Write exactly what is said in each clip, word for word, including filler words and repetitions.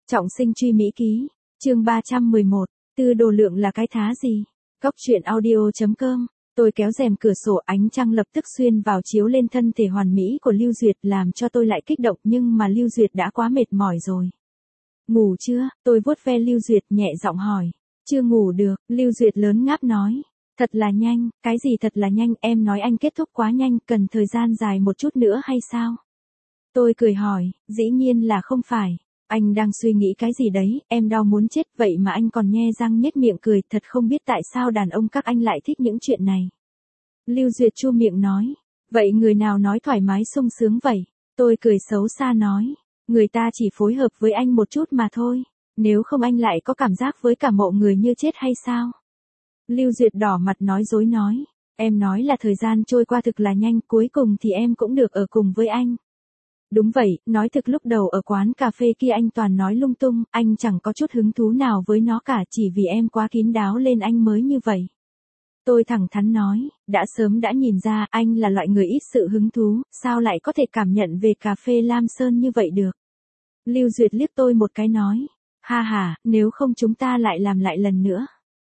Trọng sinh truy Mỹ ký, chương ba trăm mười một, Tư đồ lượng là cái thá gì? Cốc truyện audio chấm com, tôi kéo rèm cửa sổ, ánh trăng lập tức xuyên vào chiếu lên thân thể hoàn mỹ của Lưu Duyệt làm cho tôi lại kích động, nhưng mà Lưu Duyệt đã quá mệt mỏi rồi. Ngủ chưa? Tôi vuốt ve Lưu Duyệt nhẹ giọng hỏi. Chưa ngủ được, Lưu Duyệt lớn ngáp nói. Thật là nhanh, cái gì thật là nhanh, em nói anh kết thúc quá nhanh, cần thời gian dài một chút nữa hay sao? Tôi cười hỏi, dĩ nhiên là không phải. Anh đang suy nghĩ cái gì đấy, em đau muốn chết, vậy mà anh còn nhe răng nhếch miệng cười, thật không biết tại sao đàn ông các anh lại thích những chuyện này. Lưu Duyệt chu miệng nói, vậy người nào nói thoải mái sung sướng vậy? Tôi cười xấu xa nói, người ta chỉ phối hợp với anh một chút mà thôi, nếu không anh lại có cảm giác với cả mộ người như chết hay sao? Lưu Duyệt đỏ mặt nói dối nói, em nói là thời gian trôi qua thực là nhanh, cuối cùng thì em cũng được ở cùng với anh. Đúng vậy, nói thực lúc đầu ở quán cà phê kia anh toàn nói lung tung, anh chẳng có chút hứng thú nào với nó cả, chỉ vì em quá kín đáo lên anh mới như vậy. Tôi thẳng thắn nói, đã sớm đã nhìn ra anh là loại người ít sự hứng thú, sao lại có thể cảm nhận về cà phê Lam Sơn như vậy được. Lưu Duyệt liếc tôi một cái nói, ha ha, nếu không chúng ta lại làm lại lần nữa.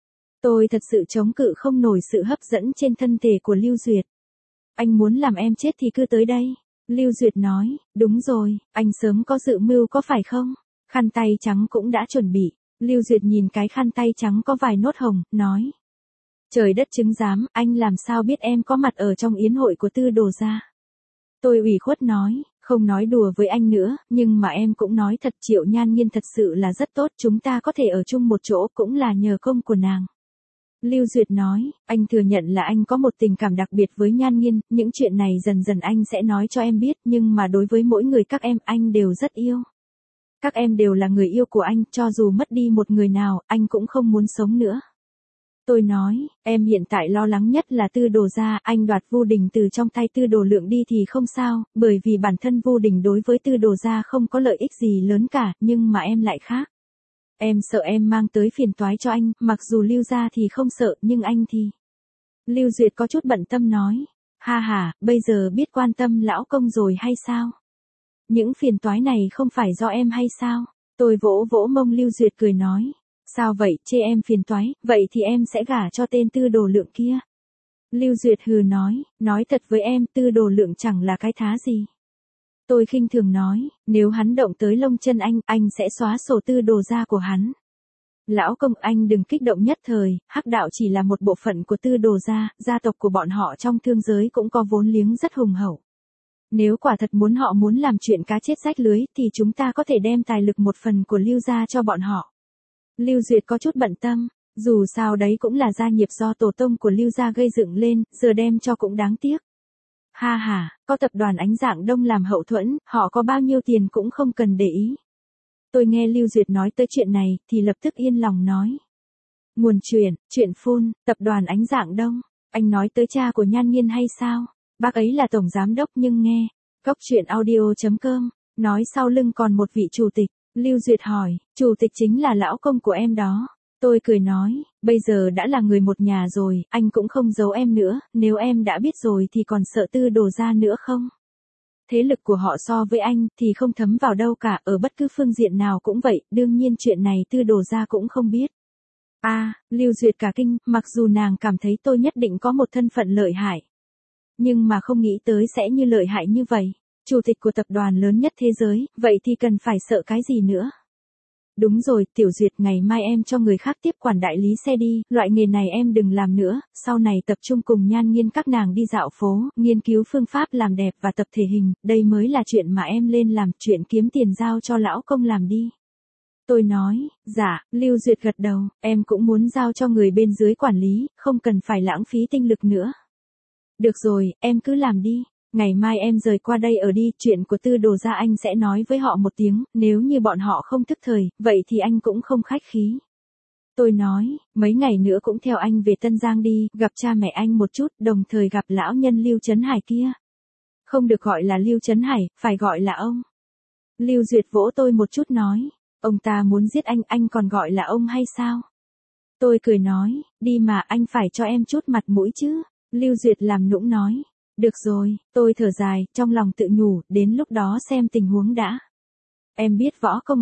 Tôi thật sự chống cự không nổi sự hấp dẫn trên thân thể của Lưu Duyệt. Anh muốn làm em chết thì cứ tới đây. Lưu Duyệt nói, đúng rồi, anh sớm có dự mưu có phải không? Khăn tay trắng cũng đã chuẩn bị. Lưu Duyệt nhìn cái khăn tay trắng có vài nốt hồng, nói. Trời đất chứng giám, anh làm sao biết em có mặt ở trong yến hội của Tư đồ gia? Tôi ủy khuất nói, không nói đùa với anh nữa, nhưng mà em cũng nói thật, Triệu Nhan Nhiên thật sự là rất tốt, chúng ta có thể ở chung một chỗ cũng là nhờ công của nàng. Lưu Duyệt nói, anh thừa nhận là anh có một tình cảm đặc biệt với Nhan Nhiên, những chuyện này dần dần anh sẽ nói cho em biết, nhưng mà đối với mỗi người các em, anh đều rất yêu. Các em đều là người yêu của anh, cho dù mất đi một người nào, anh cũng không muốn sống nữa. Tôi nói, em hiện tại lo lắng nhất là Tư đồ gia, anh đoạt Vu Đình từ trong tay Tư đồ lượng đi thì không sao, bởi vì bản thân Vu Đình đối với Tư đồ gia không có lợi ích gì lớn cả, nhưng mà em lại khác. Em sợ em mang tới phiền toái cho anh, mặc dù Lưu gia thì không sợ, nhưng anh thì. Lưu Duyệt có chút bận tâm nói, ha ha, bây giờ biết quan tâm lão công rồi hay sao? Những phiền toái này không phải do em hay sao? Tôi vỗ vỗ mông Lưu Duyệt cười nói, sao vậy, chê em phiền toái, vậy thì em sẽ gả cho tên Tư đồ lượng kia. Lưu Duyệt hừ nói, nói thật với em, Tư đồ lượng chẳng là cái thá gì. Tôi khinh thường nói, nếu hắn động tới lông chân anh, anh sẽ xóa sổ Tư đồ gia của hắn. Lão công, anh đừng kích động nhất thời, hắc đạo chỉ là một bộ phận của Tư đồ gia, gia tộc của bọn họ trong thương giới cũng có vốn liếng rất hùng hậu. Nếu quả thật muốn họ muốn làm chuyện cá chết rách lưới, thì chúng ta có thể đem tài lực một phần của Lưu gia cho bọn họ. Lưu Duyệt có chút bận tâm, dù sao đấy cũng là gia nghiệp do tổ tông của Lưu gia gây dựng lên, giờ đem cho cũng đáng tiếc. Ha ha, có tập đoàn Ánh Dạng Đông làm hậu thuẫn, họ có bao nhiêu tiền cũng không cần để ý. Tôi nghe Lưu Duyệt nói tới chuyện này, thì lập tức yên lòng nói. Nguồn chuyện, chuyện phun, tập đoàn Ánh Dạng Đông, anh nói tới cha của Nhan Nhiên hay sao? Bác ấy là tổng giám đốc nhưng nghe, cốc truyện audio chấm com, nói sau lưng còn một vị chủ tịch. Lưu Duyệt hỏi, chủ tịch chính là lão công của em đó. Tôi cười nói, bây giờ đã là người một nhà rồi, anh cũng không giấu em nữa, nếu em đã biết rồi thì còn sợ Tư đồ gia nữa không? Thế lực của họ so với anh thì không thấm vào đâu cả, ở bất cứ phương diện nào cũng vậy, đương nhiên chuyện này Tư đồ gia cũng không biết. A, à, Lưu Duyệt cả kinh, mặc dù nàng cảm thấy tôi nhất định có một thân phận lợi hại. Nhưng mà không nghĩ tới sẽ như lợi hại như vậy. Chủ tịch của tập đoàn lớn nhất thế giới, vậy thì cần phải sợ cái gì nữa? Đúng rồi, Tiểu Duyệt, ngày mai em cho người khác tiếp quản đại lý xe đi, loại nghề này em đừng làm nữa, sau này tập trung cùng Nhan Nhiên các nàng đi dạo phố, nghiên cứu phương pháp làm đẹp và tập thể hình, đây mới là chuyện mà em lên làm, chuyện kiếm tiền giao cho lão công làm đi. Tôi nói, dạ, Lưu Duyệt gật đầu, em cũng muốn giao cho người bên dưới quản lý, không cần phải lãng phí tinh lực nữa. Được rồi, em cứ làm đi. Ngày mai em rời qua đây ở đi, chuyện của Tư đồ gia anh sẽ nói với họ một tiếng, nếu như bọn họ không thức thời, vậy thì anh cũng không khách khí. Tôi nói, mấy ngày nữa cũng theo anh về Tân Giang đi, gặp cha mẹ anh một chút, đồng thời gặp lão nhân Lưu Trấn Hải kia. Không được gọi là Lưu Trấn Hải, phải gọi là ông. Lưu Duyệt vỗ tôi một chút nói, ông ta muốn giết anh, anh còn gọi là ông hay sao? Tôi cười nói, đi mà, anh phải cho em chút mặt mũi chứ. Lưu Duyệt làm nũng nói. Được rồi, tôi thở dài, trong lòng tự nhủ, đến lúc đó xem tình huống đã. Em biết võ công à?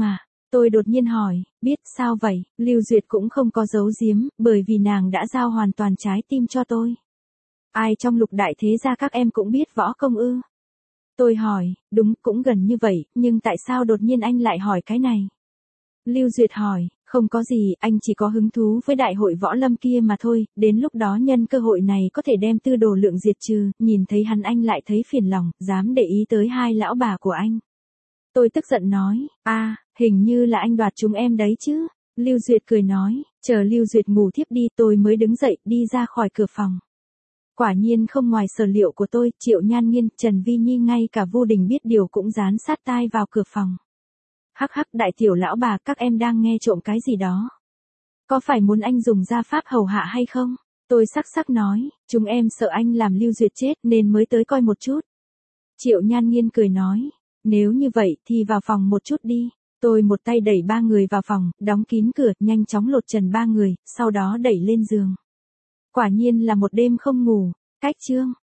Tôi đột nhiên hỏi, biết sao vậy, Lưu Duyệt cũng không có giấu giếm, bởi vì nàng đã giao hoàn toàn trái tim cho tôi. Ai trong Lục đại thế gia các em cũng biết võ công ư? Tôi hỏi, đúng, cũng gần như vậy, nhưng tại sao đột nhiên anh lại hỏi cái này? Lưu Duyệt hỏi, không có gì, anh chỉ có hứng thú với đại hội võ lâm kia mà thôi, đến lúc đó nhân cơ hội này có thể đem Tư Đồ Lượng diệt trừ, nhìn thấy hắn anh lại thấy phiền lòng, dám để ý tới hai lão bà của anh. Tôi tức giận nói, a, hình như là anh đoạt chúng em đấy chứ. Lưu Duyệt cười nói, chờ Lưu Duyệt ngủ thiếp đi tôi mới đứng dậy đi ra khỏi cửa phòng. Quả nhiên không ngoài sở liệu của tôi, Triệu Nhan Nghiên, Trần Vi Nhi ngay cả Vu Đình biết điều cũng dán sát tai vào cửa phòng. Hắc hắc, đại tiểu lão bà, các em đang nghe trộm cái gì đó? Có phải muốn anh dùng gia pháp hầu hạ hay không? Tôi sắc sắc nói, chúng em sợ anh làm Lưu Duyệt chết nên mới tới coi một chút. Triệu Nhan Nghiên cười nói, nếu như vậy thì vào phòng một chút đi. Tôi một tay đẩy ba người vào phòng, đóng kín cửa, nhanh chóng lột trần ba người, sau đó đẩy lên giường. Quả nhiên là một đêm không ngủ. Cách chương